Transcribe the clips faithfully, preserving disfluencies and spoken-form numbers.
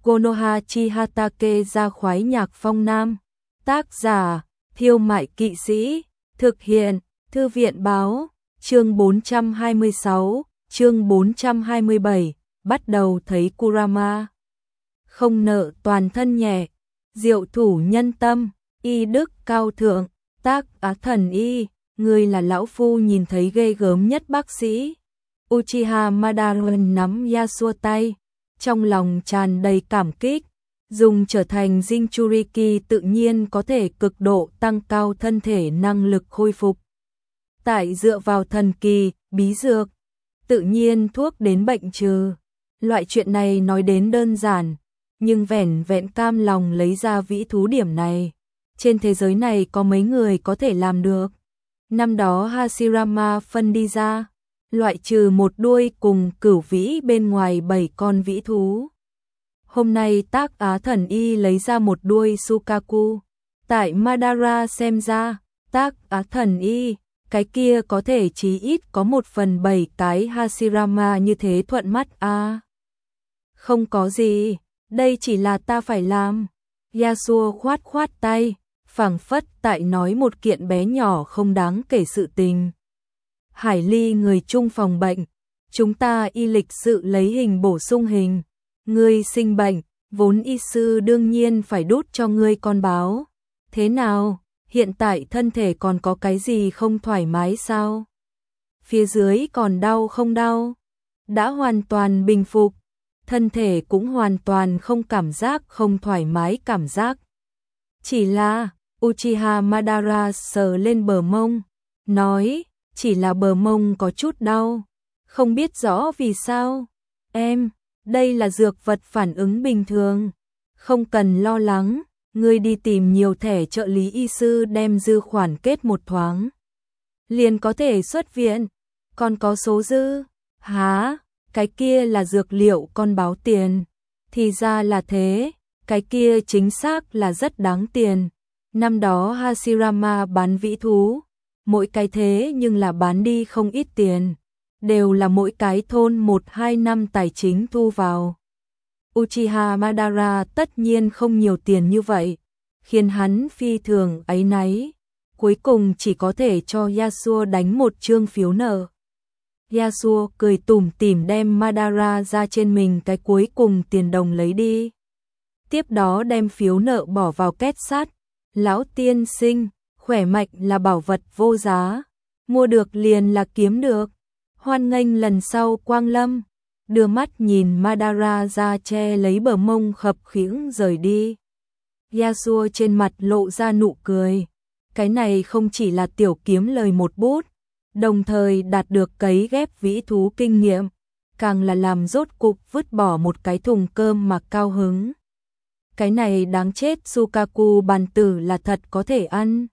Konoha Chihatake ra khoái nhạc phong nam. Tác giả, Thiêu Mại Kỵ Sĩ. Thực hiện, Thư viện Báo. Chương bốn trăm hai mươi sáu, chương bốn trăm hai mươi bảy, bắt đầu thấy Kurama. Không nợ toàn thân nhẹ, diệu thủ nhân tâm, y đức cao thượng, tác á thần y, người là lão phu nhìn thấy ghê gớm nhất bác sĩ. Uchiha Madara nắm Yasuo tay, trong lòng tràn đầy cảm kích, dùng trở thành Jinchuriki tự nhiên có thể cực độ tăng cao thân thể năng lực khôi phục. Tại dựa vào thần kỳ, bí dược, tự nhiên thuốc đến bệnh trừ. Loại chuyện này nói đến đơn giản, nhưng vẻn vẹn cam lòng lấy ra vĩ thú điểm này. Trên thế giới này có mấy người có thể làm được. Năm đó Hashirama phân đi ra, loại trừ một đuôi cùng cửu vĩ bên ngoài bảy con vĩ thú. Hôm nay tác á thần y lấy ra một đuôi Sukaku. Tại Madara xem ra, tác á thần y, cái kia có thể chí ít có một phần bảy cái Hashirama như thế thuận mắt a. À, không có gì, đây chỉ là ta phải làm. Yasuo khoát khoát tay, phảng phất tại nói một kiện bé nhỏ không đáng kể sự tình. Hải Ly người chung phòng bệnh, chúng ta y lịch sự lấy hình bổ sung hình. Ngươi sinh bệnh, vốn y sư đương nhiên phải đút cho ngươi con báo. Thế nào, hiện tại thân thể còn có cái gì không thoải mái sao? Phía dưới còn đau không đau? Đã hoàn toàn bình phục, thân thể cũng hoàn toàn không cảm giác không thoải mái cảm giác. Chỉ là, Uchiha Madara sờ lên bờ mông, nói, chỉ là bờ mông có chút đau, không biết rõ vì sao. Em, đây là dược vật phản ứng bình thường, không cần lo lắng, ngươi đi tìm nhiều thẻ trợ lý y sư đem dư khoản kết một thoáng. Liền có thể xuất viện, còn có số dư. Hả, cái kia là dược liệu con báo tiền. Thì ra là thế, cái kia chính xác là rất đáng tiền. Năm đó Hashirama bán vĩ thú, mỗi cái thế nhưng là bán đi không ít tiền. Đều là mỗi cái thôn một hai năm tài chính thu vào. Uchiha Madara tất nhiên không nhiều tiền như vậy, khiến hắn phi thường áy náy. Cuối cùng chỉ có thể cho Yasuo đánh một chương phiếu nợ. Yasuo cười tủm tỉm đem Madara ra trên mình cái cuối cùng tiền đồng lấy đi. Tiếp đó đem phiếu nợ bỏ vào két sắt. Lão tiên sinh, khỏe mạnh là bảo vật vô giá, mua được liền là kiếm được. Hoan nghênh lần sau quang lâm. Đưa mắt nhìn Madara ra che lấy bờ mông khập khiễng rời đi. Yasuo trên mặt lộ ra nụ cười. Cái này không chỉ là tiểu kiếm lời một bút, đồng thời đạt được cấy ghép vĩ thú kinh nghiệm, càng là làm rốt cục vứt bỏ một cái thùng cơm mà cao hứng. Cái này đáng chết, Sukaku bàn tử là thật có thể ăn.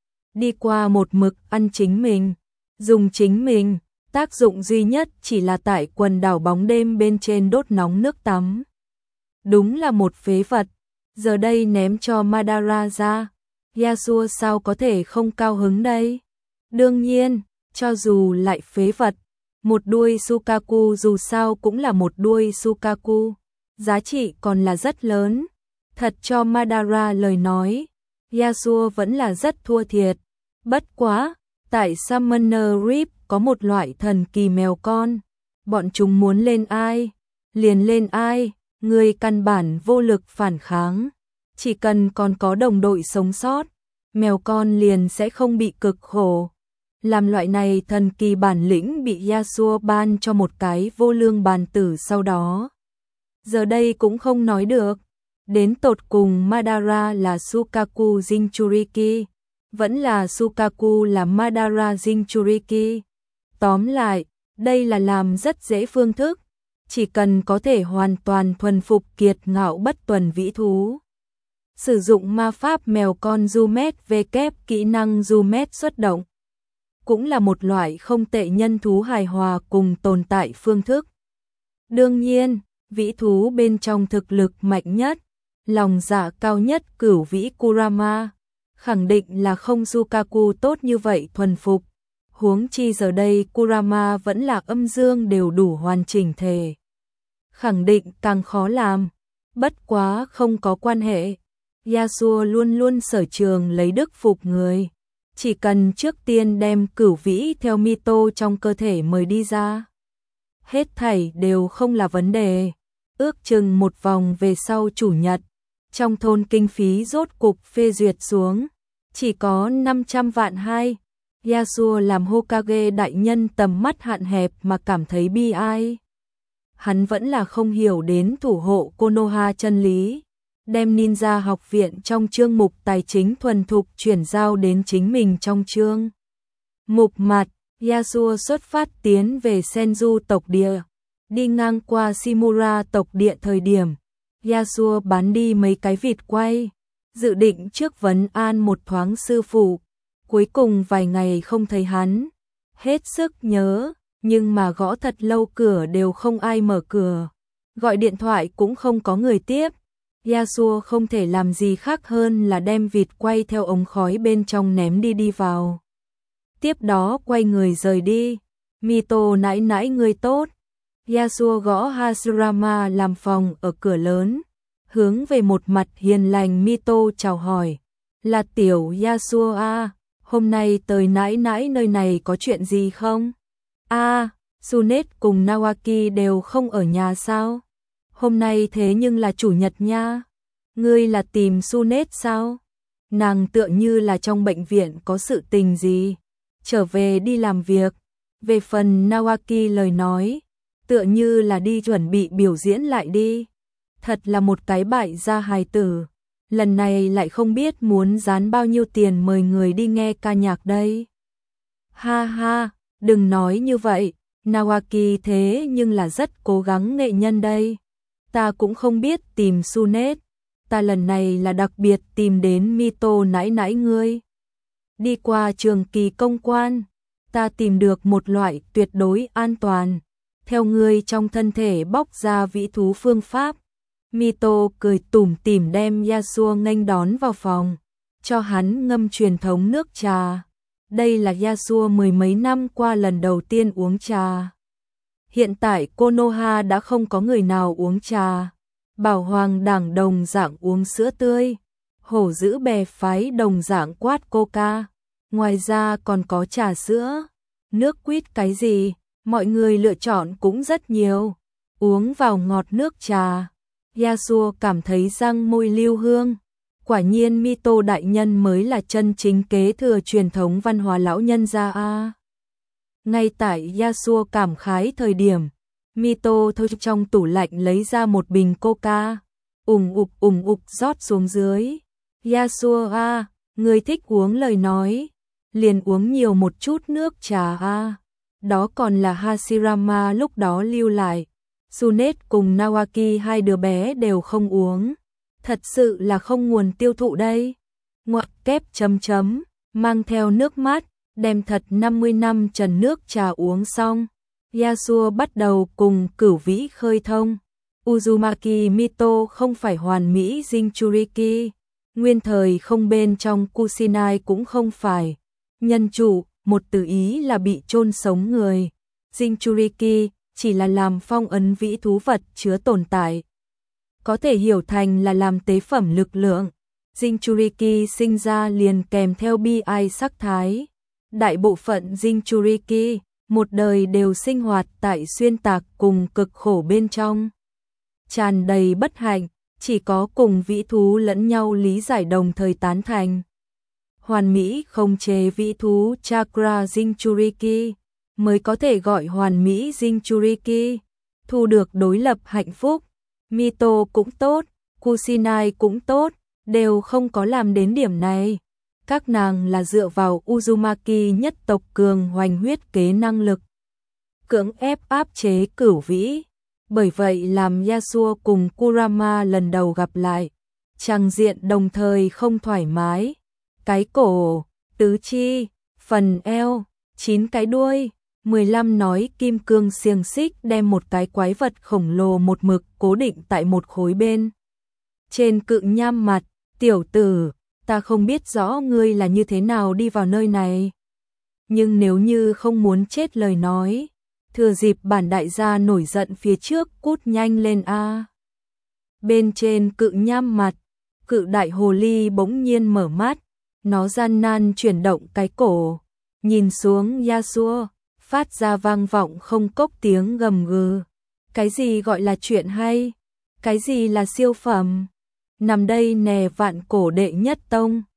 Đi qua một mực ăn chính mình, dùng chính mình. Tác dụng duy nhất chỉ là tại quần đảo bóng đêm bên trên đốt nóng nước tắm. Đúng là một phế vật. Giờ đây ném cho Madara ra, Yasuo sao có thể không cao hứng đây? Đương nhiên, cho dù lại phế vật, một đuôi Sukaku dù sao cũng là một đuôi Sukaku, giá trị còn là rất lớn. Thật cho Madara lời nói, Yasuo vẫn là rất thua thiệt. Bất quá, tại Summoner Reef có một loại thần kỳ mèo con, bọn chúng muốn lên ai, liền lên ai, người căn bản vô lực phản kháng. Chỉ cần còn có đồng đội sống sót, mèo con liền sẽ không bị cực khổ. Làm loại này thần kỳ bản lĩnh bị Yasuo ban cho một cái vô lương bàn tử sau đó. Giờ đây cũng không nói được, đến tột cùng Madara là Sukaku Jinchuriki, vẫn là Sukaku là Madara Jinchuriki. Tóm lại, đây là làm rất dễ phương thức, chỉ cần có thể hoàn toàn thuần phục kiệt ngạo bất tuần vĩ thú. Sử dụng ma pháp mèo con Zumet V kép kỹ năng Zumet xuất động. Cũng là một loại không tệ nhân thú hài hòa cùng tồn tại phương thức. Đương nhiên, vĩ thú bên trong thực lực mạnh nhất, lòng dạ cao nhất cửu vĩ Kurama, khẳng định là không Sukaku tốt như vậy thuần phục. Huống chi giờ đây Kurama vẫn là âm dương đều đủ hoàn chỉnh thể. Khẳng định càng khó làm, Bất quá không có quan hệ. Yasuo luôn luôn sở trường lấy đức phục người. Chỉ cần trước tiên đem cửu vĩ theo Mito trong cơ thể mời đi ra. Hết thảy đều không là vấn đề. Ước chừng một vòng về sau chủ nhật, trong thôn kinh phí rốt cục phê duyệt xuống, chỉ có năm trăm vạn hai. Yasuo làm Hokage đại nhân tầm mắt hạn hẹp mà cảm thấy bi ai. Hắn vẫn là không hiểu đến thủ hộ Konoha chân lý, đem ninja học viện trong chương mục tài chính thuần thục chuyển giao đến chính mình trong chương mục mặt. Yasuo xuất phát tiến về Senju tộc địa, đi ngang qua Shimura tộc địa thời điểm, Yasuo bán đi mấy cái vịt quay, dự định trước vấn an một thoáng sư phụ, cuối cùng vài ngày không thấy hắn, hết sức nhớ, nhưng mà gõ thật lâu cửa đều không ai mở cửa, gọi điện thoại cũng không có người tiếp. Yasuo không thể làm gì khác hơn là đem vịt quay theo ống khói bên trong ném đi đi vào. Tiếp đó quay người rời đi. Mito nãi nãi người tốt. Yasuo gõ Hashirama làm phòng ở cửa lớn, hướng về một mặt hiền lành Mito chào hỏi. Là tiểu Yasuo à, hôm nay tới nãi nãi nơi này có chuyện gì không? À, Sunet cùng Nawaki đều không ở nhà sao? Hôm nay thế nhưng là chủ nhật nha. Ngươi là tìm Sunet sao? Nàng tựa như là trong bệnh viện có sự tình gì, trở về đi làm việc. Về phần Nawaki lời nói, tựa như là đi chuẩn bị biểu diễn lại đi. Thật là một cái bại gia hài tử. Lần này lại không biết muốn dán bao nhiêu tiền mời người đi nghe ca nhạc đây. Ha ha, đừng nói như vậy, Nawaki thế nhưng là rất cố gắng nghệ nhân đây. Ta cũng không biết tìm Sunet, ta lần này là đặc biệt tìm đến Mito nãi nãi ngươi. Đi qua trường kỳ công quan, ta tìm được một loại tuyệt đối an toàn, theo ngươi trong thân thể bóc ra vĩ thú phương pháp. Mito cười tủm tỉm đem Yasuo nghênh đón vào phòng, cho hắn ngâm truyền thống nước trà. Đây là Yasuo mười mấy năm qua lần đầu tiên uống trà. Hiện tại Konoha đã không có người nào uống trà. Bảo Hoàng đảng đồng dạng uống sữa tươi, hổ dữ bè phái đồng dạng quát coca. Ngoài ra còn có trà sữa, nước quýt cái gì, mọi người lựa chọn cũng rất nhiều. Uống vào ngọt nước trà, Yasuo cảm thấy răng môi lưu hương. Quả nhiên Mito đại nhân mới là chân chính kế thừa truyền thống văn hóa lão nhân gia a. Ngay tại Yasuo cảm khái thời điểm, Mito thôi trong tủ lạnh lấy ra một bình coca, ủng ục ủng ục rót xuống dưới. Yasuo a, người thích uống lời nói, liền uống nhiều một chút nước trà a. Đó còn là Hashirama lúc đó lưu lại. Sunet cùng Nawaki hai đứa bé đều không uống. Thật sự là không nguồn tiêu thụ đây. Ngoặc kép chấm chấm, mang theo nước mắt, đem thật năm mươi năm trần nước trà uống xong. Yasuo bắt đầu cùng cửu vĩ khơi thông. Uzumaki Mito không phải hoàn mỹ Jinchuriki, nguyên thời không bên trong Kusinai cũng không phải. Nhân chủ, một từ ý là bị chôn sống người. Jinchuriki chỉ là làm phong ấn vĩ thú vật chứa tồn tại. Có thể hiểu thành là làm tế phẩm lực lượng. Jinchuriki sinh ra liền kèm theo bi ai sắc thái. Đại bộ phận Jinchuriki một đời đều sinh hoạt tại xuyên tạc cùng cực khổ bên trong. Tràn đầy bất hạnh, chỉ có cùng vĩ thú lẫn nhau lý giải đồng thời tán thành. Hoàn mỹ không chế vĩ thú Chakra Jinchuriki mới có thể gọi hoàn mỹ Jinchuriki, thu được đối lập hạnh phúc. Mito cũng tốt, Kusinai cũng tốt, đều không có làm đến điểm này. Các nàng là dựa vào Uzumaki nhất tộc cường hoành huyết kế năng lực, cưỡng ép áp chế cửu vĩ. Bởi vậy làm Yasuo cùng Kurama lần đầu gặp lại, trang diện đồng thời không thoải mái. Cái cổ, tứ chi, phần eo, chín cái đuôi, mười lăm nói kim cương xiềng xích đem một cái quái vật khổng lồ một mực cố định tại một khối bên. Trên cự nham mặt, tiểu tử, ta không biết rõ ngươi là như thế nào đi vào nơi này. Nhưng nếu như không muốn chết lời nói, thừa dịp bản đại gia nổi giận phía trước cút nhanh lên a. Bên trên cự nham mặt, cự đại hồ ly bỗng nhiên mở mắt, nó gian nan chuyển động cái cổ, nhìn xuống Yasuo, phát ra vang vọng không cốc tiếng gầm gừ. Cái gì gọi là chuyện hay? Cái gì là siêu phẩm? Nằm đây nè vạn cổ đệ nhất tông.